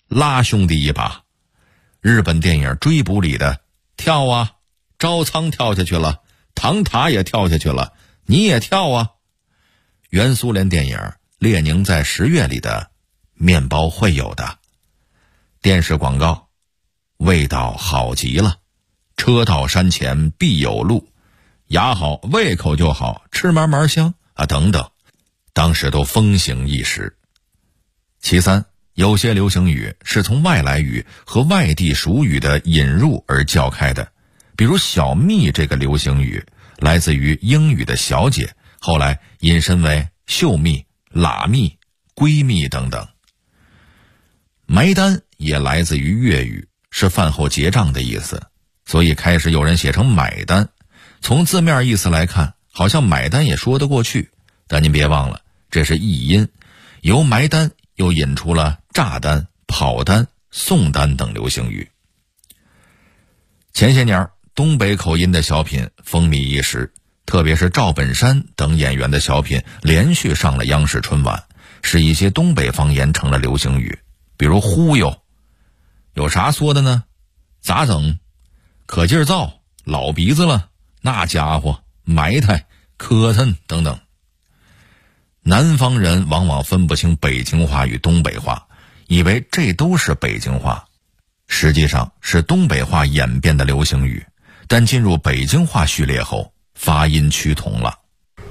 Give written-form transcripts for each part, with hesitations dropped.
拉兄弟一把。日本电影《追捕》里的跳啊，招仓跳下去了，唐塔也跳下去了，你也跳啊。原苏联电影《列宁在10月》里的面包会有的。电视广告，味道好极了，车到山前必有路，牙好胃口就好，吃嘛嘛香啊等等，当时都风行一时。其三，有些流行语是从外来语和外地俗语的引入而较开的，比如小蜜这个流行语来自于英语的小姐，后来引申为秀蜜、喇蜜、闺蜜等等。埋单也来自于粤语，是饭后结账的意思，所以开始有人写成买单。从字面意思来看，好像买单也说得过去，但您别忘了，这是译音，由埋单又引出了炸单、跑单、送单等流行语。前些年东北口音的小品风靡一时，特别是赵本山等演员的小品连续上了央视春晚，使一些东北方言成了流行语，比如忽悠，有啥说的呢？咋整？可劲儿造，老鼻子了，那家伙，埋汰，磕碜等等。南方人往往分不清北京话与东北话，以为这都是北京话，实际上是东北话演变的流行语，但进入北京话序列后，发音趋同了。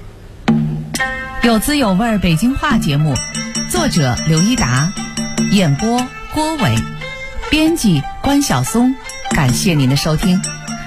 有滋有味北京话节目，作者刘一达，演播郭伟，编辑关晓松，感谢您的收听。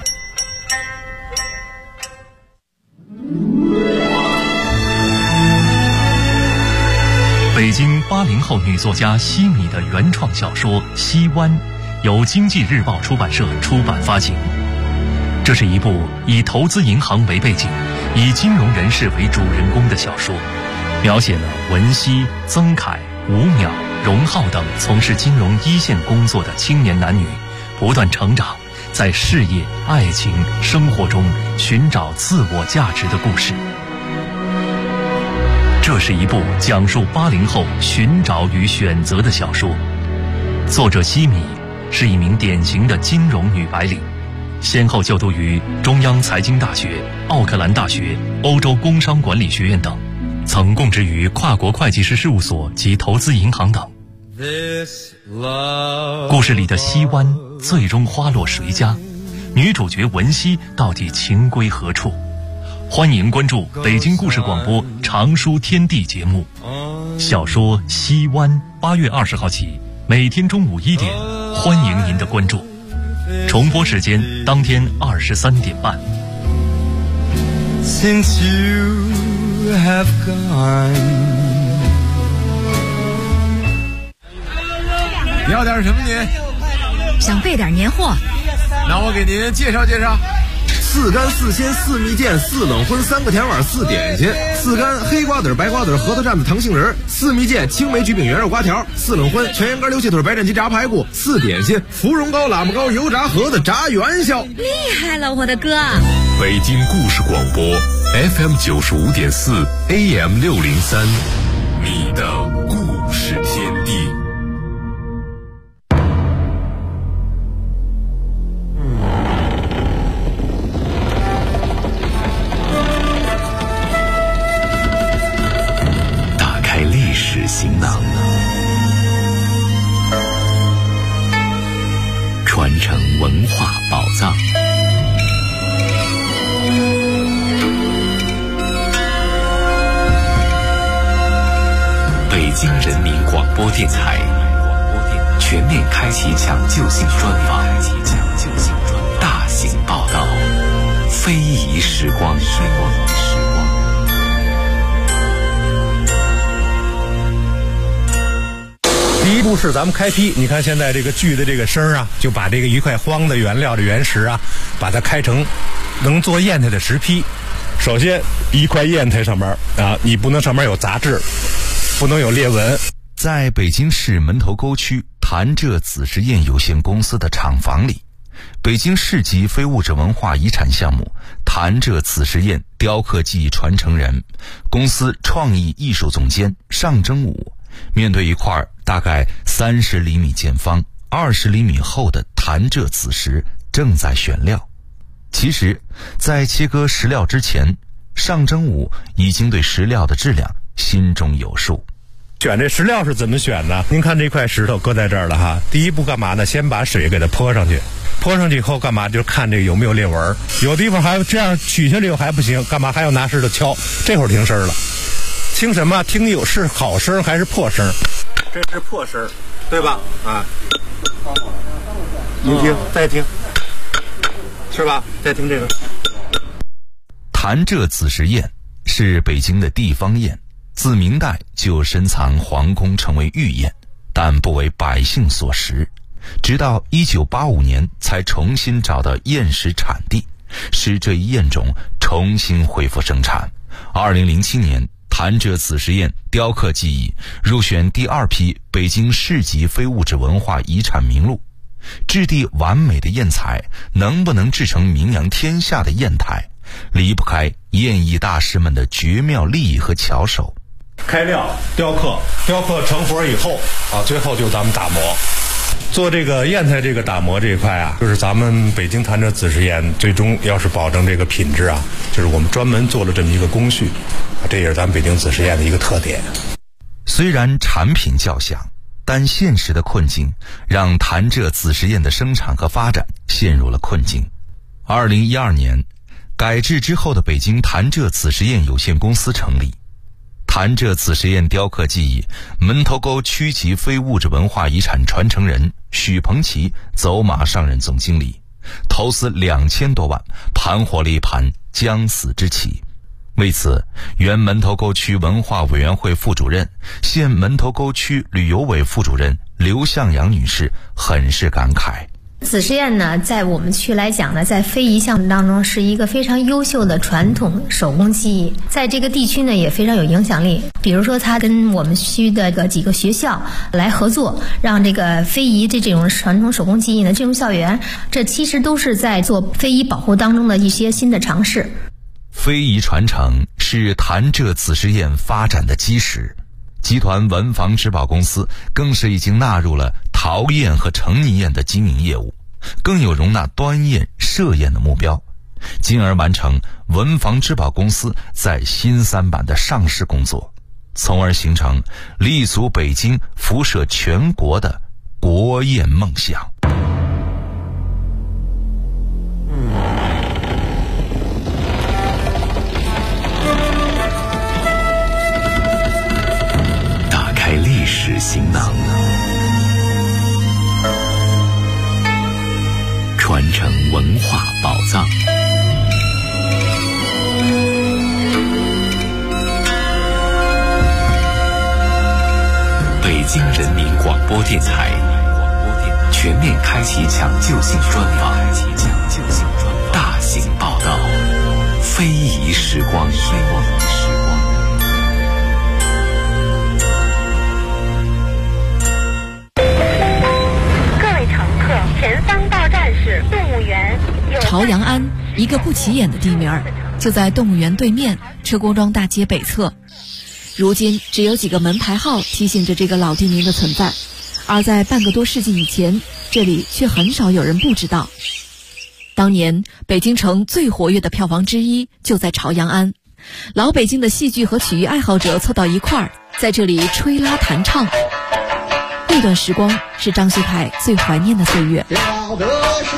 北京80后女作家西米的原创小说《西湾》，由经济日报出版社出版发行。这是一部以投资银行为背景，以金融人士为主人公的小说，描写了文熙、曾凯、吴淼、荣浩等从事金融一线工作的青年男女不断成长，在事业、爱情、生活中寻找自我价值的故事。这是一部讲述80后寻找与选择的小说。作者西米是一名典型的金融女白领，先后就读于中央财经大学、奥克兰大学、欧洲工商管理学院等，曾供职于跨国会计师事务所及投资银行等。故事里的西湾最终花落谁家？女主角文熙到底情归何处？欢迎关注北京故事广播长书天地节目，小说《西湾》8月20号起，每天中午1点，欢迎您的关注。重播时间当天23点半。 Since you have gone， 你要点什么您？ 想备点年货。 那我给您介绍介绍。 4干4鲜4蜜饯4冷荤3个甜碗4点心，4干黑瓜子白瓜子核桃蘸子糖杏仁，4蜜饯青梅焗饼圆肉瓜条，4冷荤全羊肝溜气腿白斩鸡炸排骨，4点心芙蓉糕喇嘛糕油炸盒子炸元宵。 厉害了我的哥！ 北京故事广播 FM 95.4 AM 603，你的故事天地。行囊，传承文化宝藏。北京人民广播电台全面开启抢救性专访，大型报道，非遗时光。 第一步是咱们开坯，你看现在这个锯的这个声啊，就把这个一块荒的原料的原石啊，把它开成能做砚台的石坯。首先一块砚台上面啊，你不能上面有杂质，不能有裂纹。 在北京市门头沟区潭柘紫石砚有限公司的厂房里，北京市级非物质文化遗产项目潭柘紫石砚雕刻技艺传承人、公司创意艺术总监尚征武面对一块大概30厘米见方、20厘米厚的潭柘子石，正在选料。其实，在切割石料之前，尚征武已经对石料的质量心中有数。 选这石料是怎么选呢？您看这块石头搁在这儿了哈，第一步干嘛呢？先把水给它泼上去，泼上去以后干嘛？就是看这个有没有裂纹，有地方还这样取下来以后还不行，干嘛还要拿石头敲？这会儿听声了，听什么？听有是好声还是破声？这是破声，对吧？啊，您听，再听，是吧？再听这个。 潭柘子石砚是北京的地方砚，自明代就深藏皇宫，成为御砚，但不为百姓所食。直到1985年才重新找到砚石产地，使这一砚种重新恢复生产。2007年，潭柘子石砚雕刻技艺入选第2批北京市级非物质文化遗产名录。质地完美的砚材能不能制成名扬天下的砚台，离不开砚艺大师们的绝妙技艺和巧手。 开料、雕刻成活以后啊，最后就咱们打磨。做这个砚台这个打磨这一块啊，就是咱们北京潭柘子石砚最终要是保证这个品质啊，就是我们专门做了这么一个工序，这也是咱们北京子石砚的一个特点。 虽然产品较小，但现实的困境让潭柘子石砚的生产和发展陷入了困境。2012年，改制之后的北京潭柘子石砚有限公司成立。潭柘子石砚雕刻技艺门头沟区级非物质文化遗产传承人许鹏奇走马上任总经理，投资2000多万，盘活了一盘将死之棋。为此，原门头沟区文化委员会副主任、现门头沟区旅游委副主任刘向阳女士很是感慨。 子石砚呢，在我们区来讲呢，在非遗项目当中是一个非常优秀的传统手工技艺，在这个地区呢也非常有影响力。比如说，他跟我们区的几个学校来合作，让这个非遗这种传统手工技艺呢进入校园，这其实都是在做非遗保护当中的一些新的尝试。 非遗传承是潭柘子石砚发展的基石，集团文房织宝公司更是已经纳入了陶砚和成泥砚的经营业务，更有容纳端砚、射砚的目标，进而完成文房织宝公司在新三板的上市工作，从而形成立足北京、辐射全国的国砚梦想。 打开历史行囊，传承文化宝藏。北京人民广播电台全面开启抢救性专访，大型报道，非遗时光。 前方到站是动物园。 朝阳庵，一个不起眼的地名，就在动物园对面车公庄大街北侧。如今只有几个门牌号提醒着这个老地名的存在，而在半个多世纪以前，这里却很少有人不知道。当年北京城最活跃的票房之一就在朝阳庵，老北京的戏剧和曲艺爱好者凑到一块儿，在这里吹拉弹唱。那段时光是张学凯最怀念的岁月。 要的是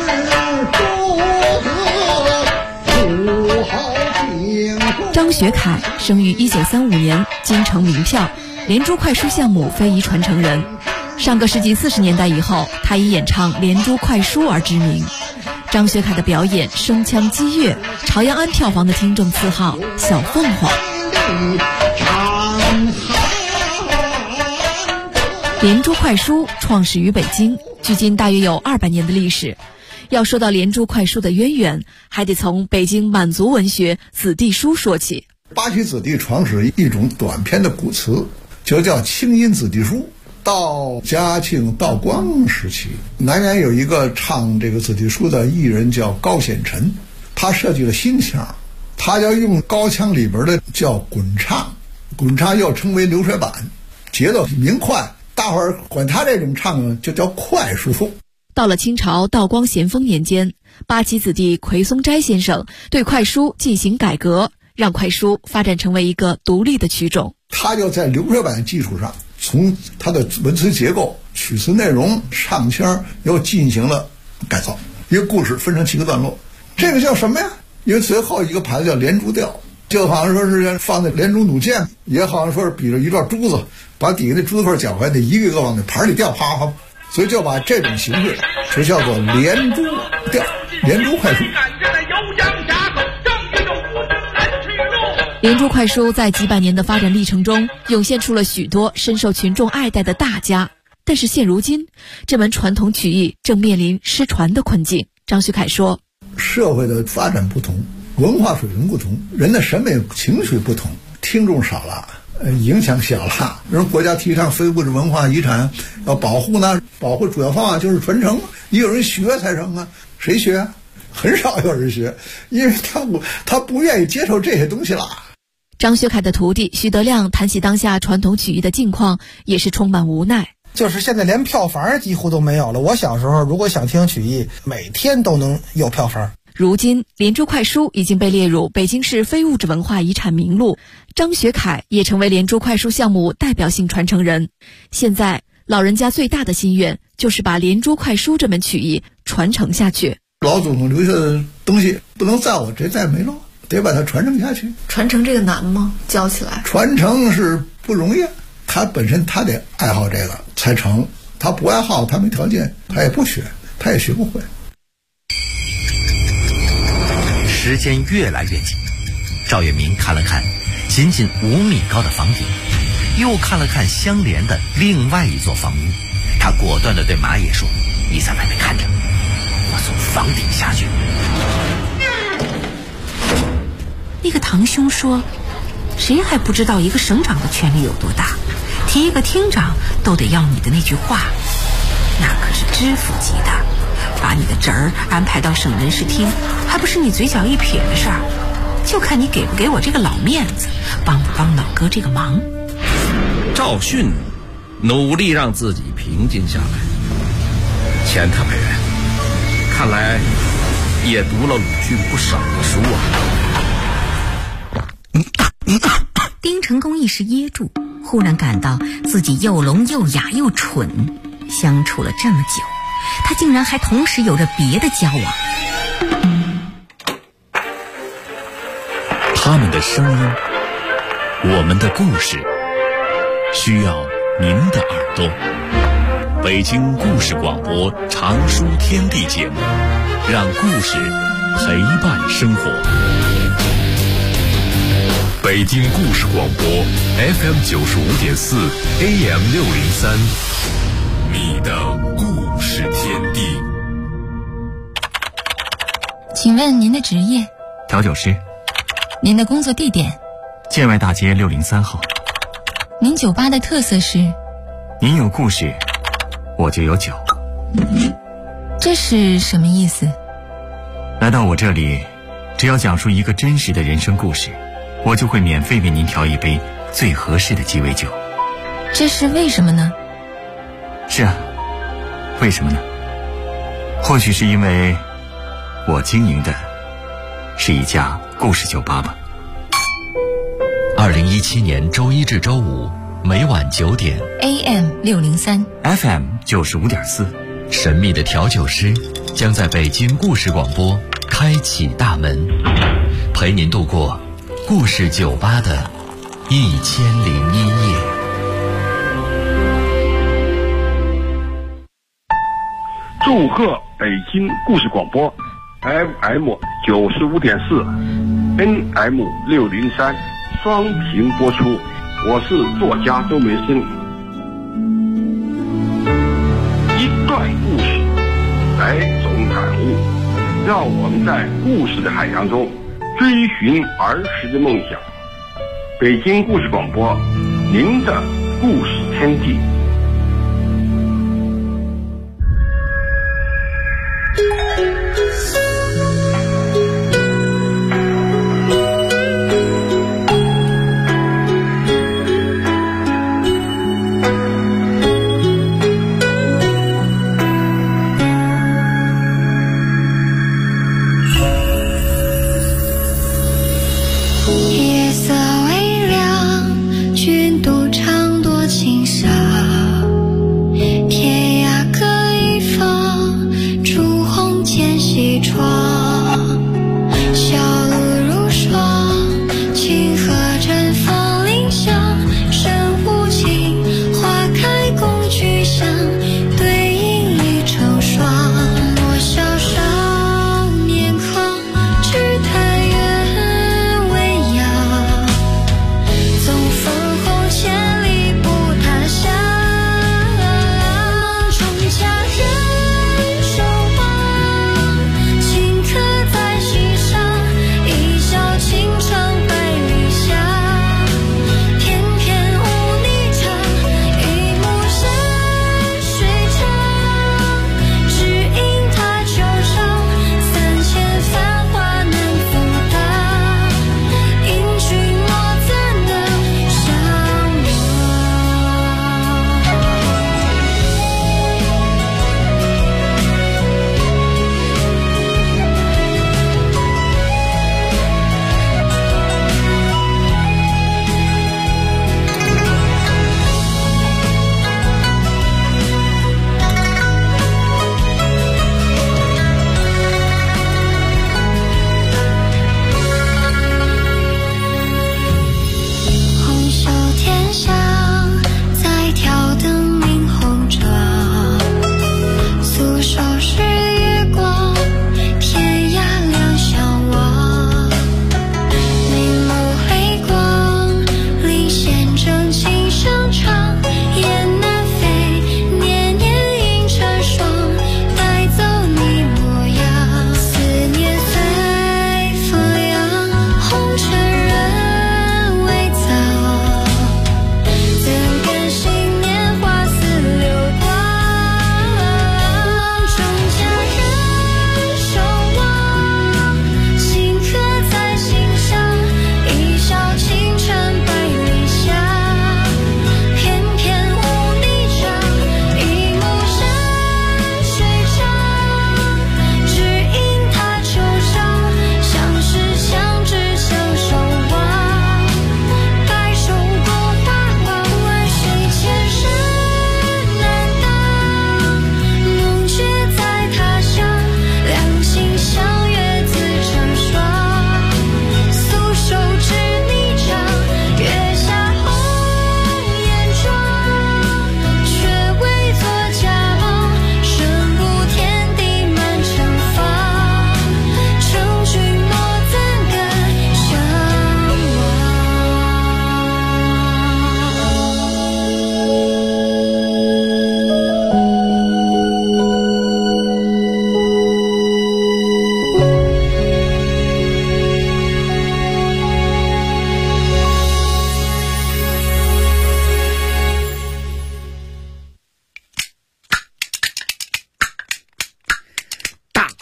祝贺张学凯生于1935年，京城名票，连珠快书项目非遗传承人。上个世纪40年代以后，他以演唱连珠快书而知名。张学凯的表演声腔激越，朝阳庵票房的听众赐号小凤凰。连珠快书创始于北京，距今大约有200年的历史。要说到连珠快书的渊源，还得从北京满族文学子弟书说起。 八旗子弟创始一种短篇的古词，就叫清音子弟书。到嘉庆、道光时期，南园有一个唱这个子弟书的艺人叫高显臣，他设计了新腔，他要用高腔里边的叫滚唱，滚唱又称为流水板。 节奏明快，大伙儿管他这种唱就叫快书。 到了清朝道光咸丰年间，八旗子弟奎松斋先生对快书进行改革，让快书发展成为一个独立的曲种。 他就在流水版基础上，从他的文词结构、曲词内容、唱腔又进行了改造。一个故事分成7个段落，这个叫什么呀？因为最后一个牌子叫连珠调，就好像说是放在连珠弩箭，也好像说是比着一段珠子，把底下那珠子块搅回来，得一个一个往那盘里掉，啪啪。所以就把这种形式就叫做连珠调、连珠快书。 连珠快书在几百年的发展历程中，涌现出了许多深受群众爱戴的大家。但是现如今，这门传统曲艺正面临失传的困境。张学凯说， 社会的发展不同，文化水平不同，人的审美情绪不同，听众少了，影响小了。人国家提倡非物质文化遗产要保护呢，保护主要方法就是传承，也有人学才成啊。谁学？很少有人学，因为他不愿意接受这些东西了。 张学凯的徒弟徐德亮谈起当下传统曲艺的境况，也是充满无奈。 就是现在连票房几乎都没有了。我小时候如果想听曲艺，每天都能有票房。 如今连珠快书已经被列入北京市非物质文化遗产名录，张学凯也成为连珠快书项目代表性传承人。现在老人家最大的心愿就是把连珠快书这门曲艺传承下去。 老祖宗留下的东西不能在我这代没落，得把它传承下去。 传承这个难吗？教起来传承是不容易，他本身他得爱好这个才成，他不爱好，他没条件，他也不学，他也学不会。 时间越来越近，赵月明看了看仅仅5米高的房顶，又看了看相连的另外一座房屋，他果断地对马野说：“你在外面看着，我从房顶下去。” 那个堂兄说，谁还不知道一个省长的权力有多大，提一个厅长都得要你的那句话，那可是知府级的，把你的侄儿安排到省人事厅，还不是你嘴角一撇的事儿，就看你给不给我这个老面子，帮不帮老哥这个忙。 赵迅努力让自己平静下来，钱特派员看来也读了鲁迅不少的书啊。 丁成功一时噎住，忽然感到自己又聋又哑又蠢，相处了这么久，他竟然还同时有着别的交往。 他们的声音，我们的故事，需要您的耳朵。北京故事广播常书天地节目，让故事陪伴生活。 北京故事广播 FM 95.4 AM 603，你的故事天地。 请问您的职业？ 调酒师。 您的工作地点？ 建外大街603号。 您酒吧的特色是？ 您有故事，我就有酒。 这是什么意思？ 来到我这里，只要讲述一个真实的人生故事，我就会免费为您调一杯最合适的鸡尾酒。 这是为什么呢？ 是啊，为什么呢？或许是因为我经营的是一家故事酒吧吧。 2017年周一至周五每晚9点 AM 603 FM 95.4， 神秘的调酒师将在北京故事广播开启大门，陪您度过故事酒吧的1001夜。 祝贺北京故事广播 FM 95.4 NM 603双屏播出，我是作家周梅生。一段故事，百种感悟，让我们在故事的海洋中追寻儿时的梦想。北京故事广播，您的故事天地。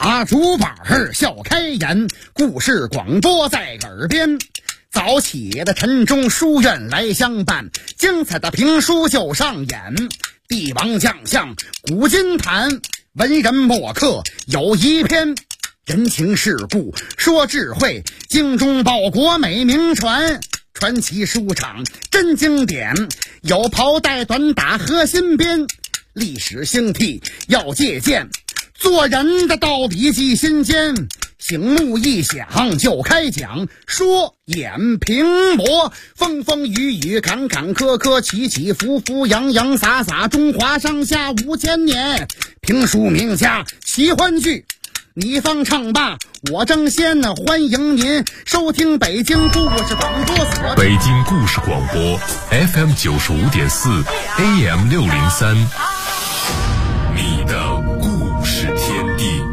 打竹板儿笑开颜，故事广播在耳边。早起的晨钟书院来相伴，精彩的评书就上演。帝王将相古今谈，文人墨客有一篇。人情世故说智慧，精忠报国美名传。传奇书场真经典，有袍带短打和新编。历史兴替要借鉴，做人的道理记心间。醒目一响就开讲，说演评驳，风风雨雨坎坎坷坷，起起伏伏洋洋洒洒，中华上下5000年。评书名家奇欢剧，你方唱罢我争先，欢迎您收听北京故事广播所。 北京故事广播 FM 95.4 AM 603，你的故事天地。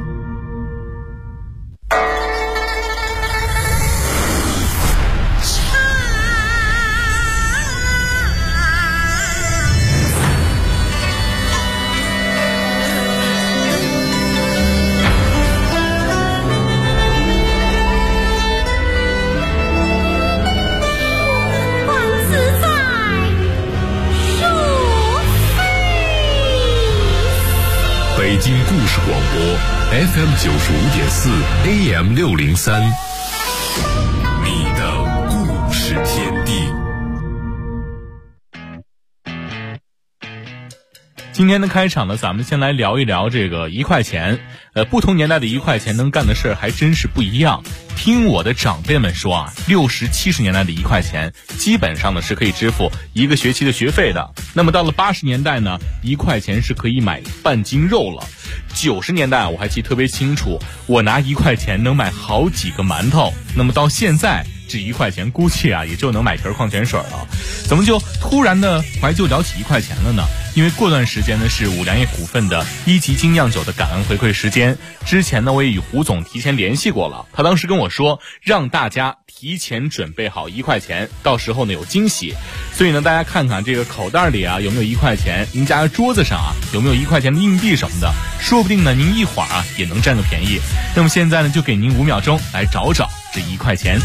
北京故事广播 FM 95.4 AM 603，你的故事天地。 今天的开场呢，咱们先来聊一聊这个1块钱。不同年代的1块钱能干的事儿还真是不一样。听我的长辈们说啊，60、70年代的1块钱基本上呢是可以支付1个学期的学费的。那么到了80年代呢，1块钱是可以买半斤肉了。90年代我还记得特别清楚，我拿1块钱能买好几个馒头。那么到现在这1块钱估计啊也就能买瓶矿泉水了。怎么就突然的怀旧聊起1块钱了呢？因为过段时间呢是五粮液股份的1级精酿酒的感恩回馈时间。之前呢我也与胡总提前联系过了，他当时跟我说让大家提前准备好1块钱，到时候呢有惊喜。所以呢大家看看这个口袋里啊有没有1块钱，您家桌子上啊有没有1块钱的硬币什么的，说不定呢您一会儿啊也能占个便宜。那么现在呢就给您5秒钟来找找这1块钱。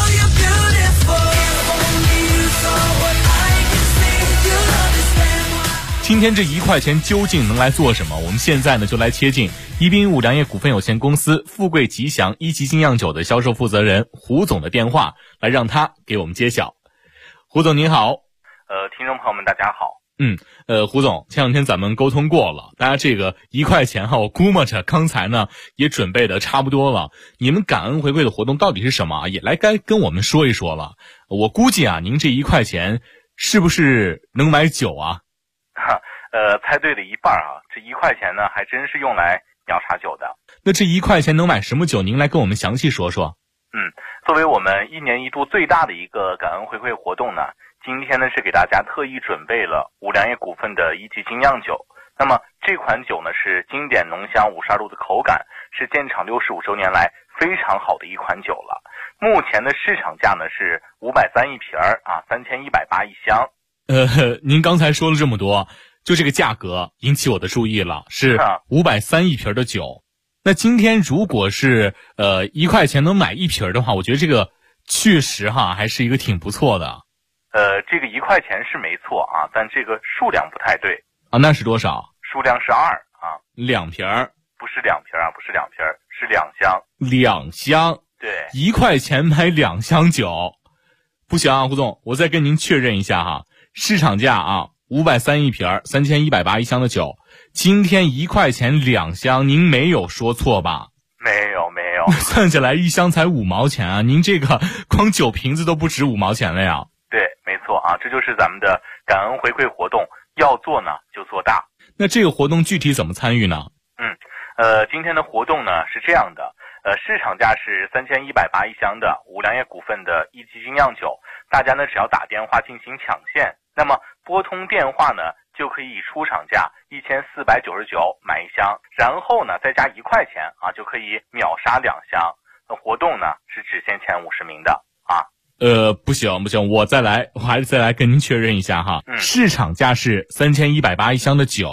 今天这1块钱究竟能来做什么？我们现在呢就来接近宜宾五粮液股份有限公司富贵吉祥1级精酿酒的销售负责人胡总的电话，来让他给我们揭晓。胡总您好。 听众朋友们大家好。 胡总，前两天咱们沟通过了，大家这个1块钱哈，我估摸着刚才呢也准备的差不多了。你们感恩回馈的活动到底是什么？也来该跟我们说一说了。我估计啊，您这1块钱是不是能买酒啊？ 猜对了一半啊！这1块钱呢，还真是用来秒杀酒的。 那这1块钱能买什么酒？您来跟我们详细说说。 作为我们1年1度最大的一个感恩回馈活动呢，今天呢是给大家特意准备了五粮液股份的1级精酿酒。那么这款酒呢是经典浓香52度的口感，是建厂65周年来非常好的一款酒了。目前的市场价呢是530一瓶啊，3180一箱。 您刚才说了这么多，就这个价格引起我的注意了，是530一瓶的酒。那今天如果是1块钱能买1瓶的话，我觉得这个确实哈还是一个挺不错的。 这个1块钱是没错啊，但这个数量不太对啊。那是多少？ 数量是2啊 ，2瓶。 不是2瓶啊，不是2瓶，是2箱。 2箱。对，1块钱买2箱酒，不行啊，胡总，我再跟您确认一下哈。市场价啊，530一瓶，3180一箱的酒。今天1块钱2箱，您没有说错吧？ 没有。 算起来1箱才5毛钱啊！您这个光酒瓶子都不止5毛钱了呀。 对，没错啊，这就是咱们的感恩回馈活动，要做呢就做大。 那这个活动具体怎么参与呢？ 今天的活动呢是这样的，市场价是3180一箱的五粮液股份的1级精酿酒，大家呢只要打电话进行抢线，那么拨通电话呢就可以以出厂价1499买1箱，然后呢再加1块钱啊，就可以秒杀2箱。活动呢是只限前50名的啊。 不行，我还是再来跟您确认一下哈。市场价是3180一箱的酒，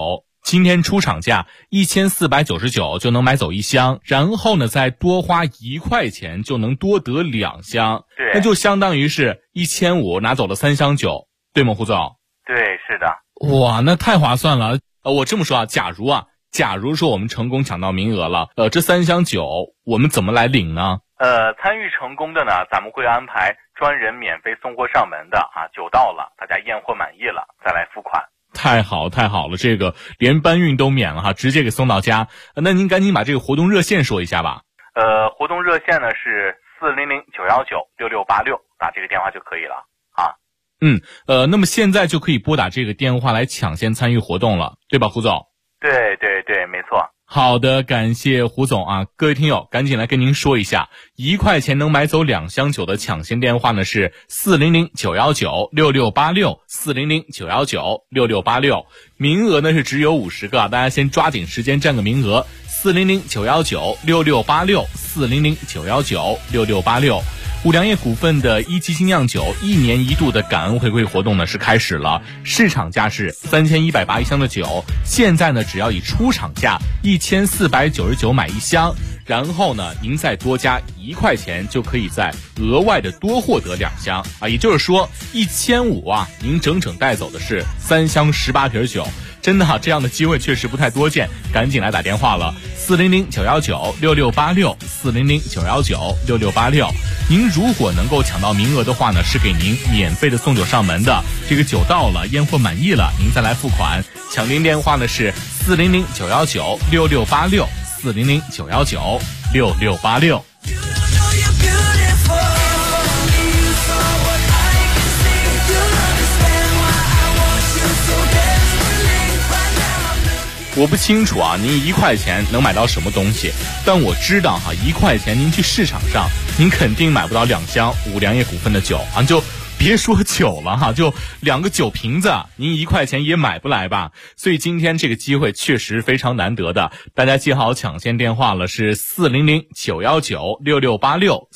今天出厂价1499就能买走1箱，然后呢再多花1块钱就能多得2箱， 对， 那就相当于是1500拿走了3箱酒，对吗，胡总？ 对，是的。 哇，那太划算了。我这么说啊，假如说我们成功抢到名额了，这3箱酒我们怎么来领呢？ 参与成功的呢，咱们会安排专人免费送货上门的啊，酒到了，大家验货满意了再来付款。 太好了，这个连搬运都免了哈，直接给送到家。那您赶紧把这个活动热线说一下吧。 活动热线呢是400-919-6686，打这个电话就可以了啊。 那么现在就可以拨打这个电话来抢先参与活动了，对吧，胡总？ 对，没错。 好的，感谢胡总啊！各位听友，赶紧来跟您说一下，1块钱能买走2箱酒的抢先电话呢是400-919-6686 400-919-6686，名额呢是只有50个，大家先抓紧时间占个名额。400-919-6686 400-919-6686。五粮液股份的一级精酿酒1年1度的感恩回馈活动呢是开始了，市场价是31801箱的酒，现在呢只要以出厂价1499买1箱，然后呢您再多加1块钱就可以再额外的多获得2箱啊，也就是说1500啊，您整整带走的是3箱18瓶酒。真的这样的机会确实不太多见，赶紧来打电话了，400-919-6686 400-919-6686。您如果能够抢到名额的话呢，是给您免费的送酒上门的，这个酒到了，验货满意了，您再来付款。抢订电话呢是400-919-6686 400-919-6686。我不清楚啊，您1块钱能买到什么东西？但我知道1块钱您去市场上，您肯定买不到2箱五粮液股份的酒啊，就别说酒了就2个酒瓶子，您1块钱也买不来吧？所以今天这个机会确实非常难得的，大家记好抢先电话了，是400-919-6686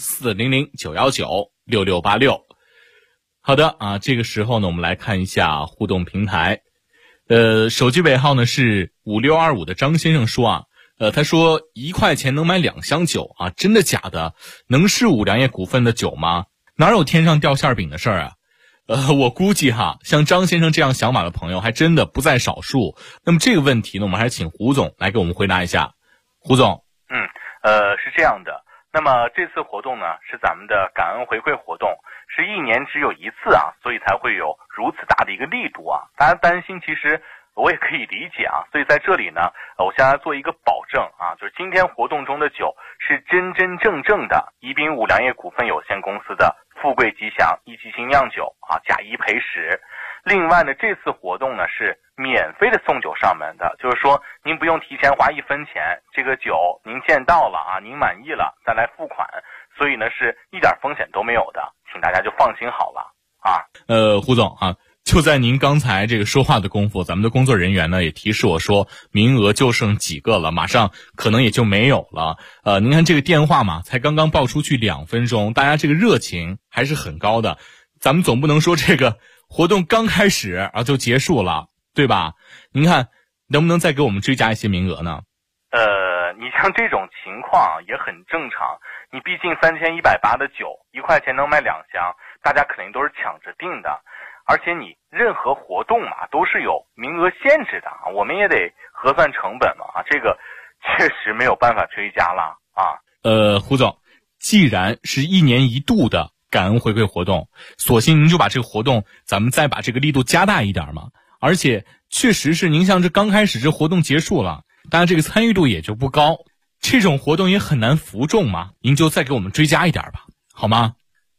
400-919-6686。好的啊，这个时候呢，我们来看一下互动平台。手机尾号呢是5625的张先生说啊，他说1块钱能买2箱酒啊，真的假的？能是五粮液股份的酒吗？哪有天上掉馅饼的事儿啊？我估计像张先生这样想法的朋友还真的不在少数。那么这个问题呢，我们还是请胡总来给我们回答一下。胡总， 是这样的。那么这次活动呢是咱们的感恩回馈活动，是1年只有1次啊，所以才会有如此大的一个力度啊。大家担心其实我也可以理解啊，所以在这里呢，我向大家做一个保证啊，就是今天活动中的酒是真真正正的宜宾五粮液股份有限公司的富贵吉祥一级精酿酒啊，假一赔10。另外呢，这次活动呢是免费的送酒上门的，就是说您不用提前花1分钱，这个酒您见到了啊，您满意了再来付款，所以呢是一点风险都没有的，请大家就放心好了啊。 胡总啊，就在您刚才这个说话的功夫，咱们的工作人员呢也提示我说名额就剩几个了，马上可能也就没有了。您看这个电话嘛，才刚刚报出去2分钟，大家这个热情还是很高的，咱们总不能说这个活动刚开始啊就结束了，对吧？您看能不能再给我们追加一些名额呢？ 你像这种情况也很正常，你毕竟3180的酒1块钱能买2箱，大家肯定都是抢着订的，而且你任何活动嘛都是有名额限制的啊，我们也得核算成本嘛啊，这个确实没有办法追加了啊。 胡总，既然是1年1度的感恩回馈活动，索性您就把这个活动咱们再把这个力度加大一点嘛。而且确实是您像这刚开始这活动结束了，当然这个参与度也就不高，这种活动也很难服众嘛，您就再给我们追加一点吧，好吗？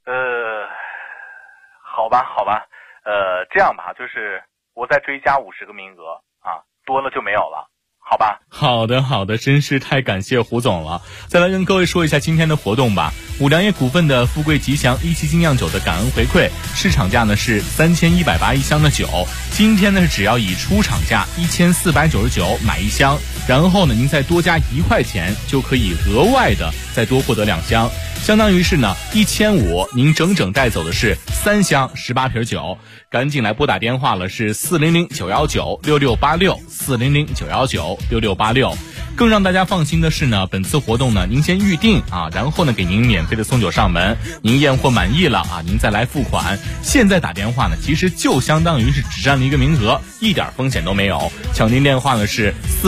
好吧，这样吧，就是我再追加50个名额啊，多了就没有了，好吧？ 好的，真是太感谢胡总了。再来跟各位说一下今天的活动吧。 五粮液股份的富贵吉祥一期精酿酒的感恩回馈，市场价呢是3180一箱的酒，今天呢只要以出厂价1499买一箱，然后呢您再多加1块钱就可以额外的再多获得2箱，相当于是呢1500，您整整带走的是3箱18瓶酒。赶紧来拨打电话了，是400-919-6686，400-919-6686。更让大家放心的是呢，本次活动呢您先预定啊，然后呢给您免费的送酒上门，您验货满意了啊，您再来付款。现在打电话呢其实就相当于是只占了一个名额，一点风险都没有。抢订电话呢是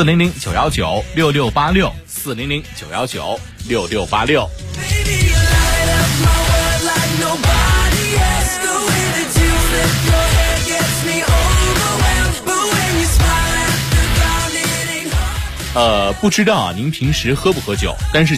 400-919-6686，400-919-6686。不知道啊，您平时喝不喝酒？但是